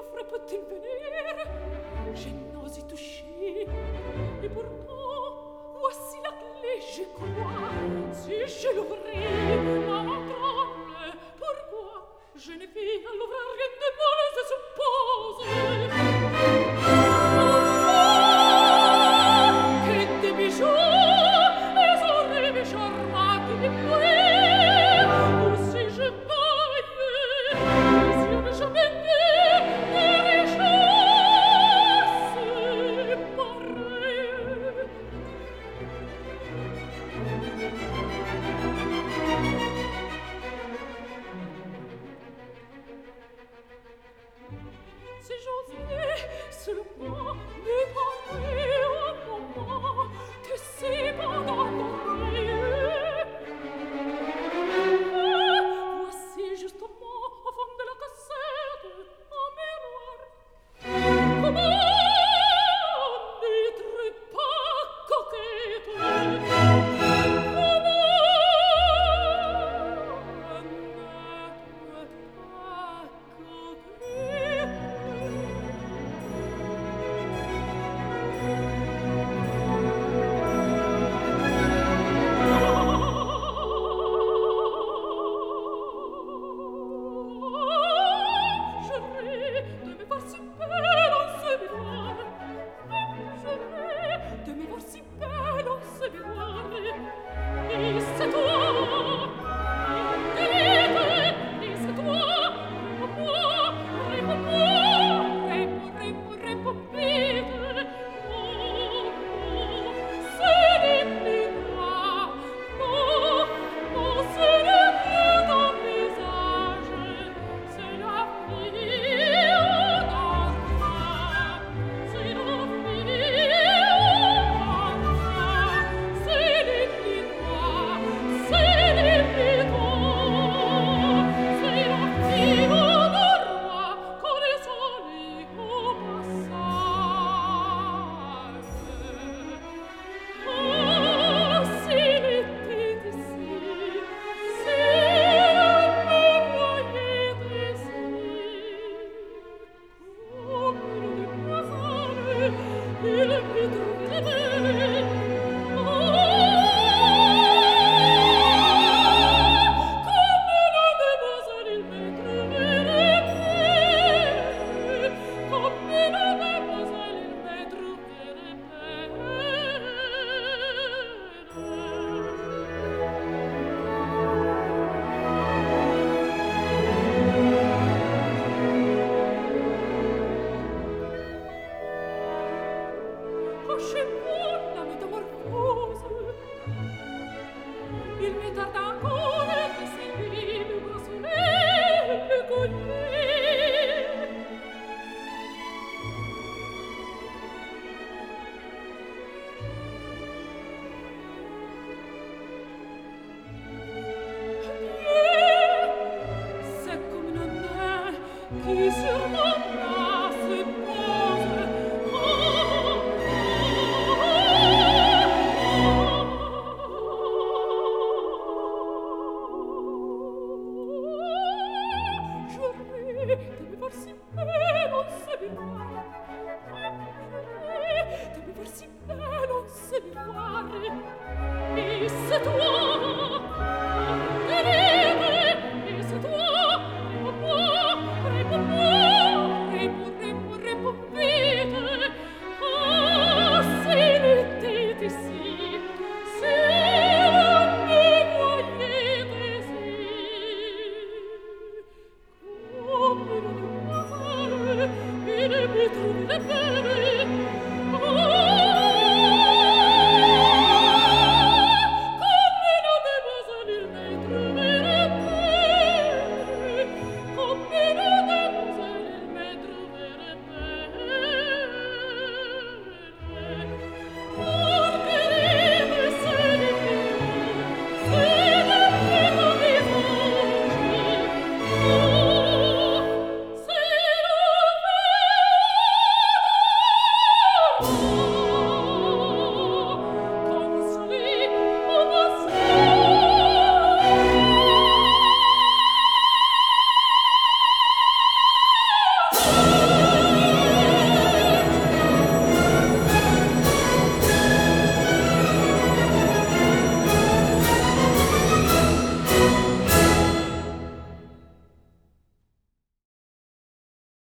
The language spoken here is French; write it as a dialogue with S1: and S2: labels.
S1: ferait peut-il venir? Je n'ose y toucher. Et pourtant, voici la clé, je crois. Si je l'ouvrais, ma main tremble. Pourquoi? Je ne vis à l'ouvrir rien de mal, je suppose. Che des bijoux, les oreilles charmantes de pluie. Ou si je voyais, les yeux de jamais des richesses pareilles. Si j'osais seulement me parler un moment de ces pendant l'oreille. Voici justement au fond de la cassette un miroir. Comment n'être pas coquette? Comment n'être pas coquette? Je rêve de me voir si belle en ce miroir. Je rêve de me voir si belle en ce miroir. Et c'est toi, et c'est toi, réponds-moi, réponds vite. Non, ce n'est plus toi, non, ce n'est plus ton visage, c'est la fille d'enfant, c'est la fille d'enfant, ce n'est plus toi, ce n'est plus toi, c'est la fille d'un roi qu'on est salé au passage. Oh, s'il était ici, s'il me voyait ici, comme une demoiselle, il me trouverait. Comme une demoiselle, il me trouverait. Comme une demoiselle, il me trouverait belle. Oh, chez moi, la métamorphose. Il me tarde encore d'essayer le bracelet, le collier. C'est comme une main qui sur mon bras se pose. Je rêve de me voir si belle en ce miroir. Je rêve de me voir si belle en ce miroir. Et c'est toi, et c'est toi, réponds vite. Oh, s'il était ici, s'il me voyait ici, comme une demoiselle, il me trouverait belle.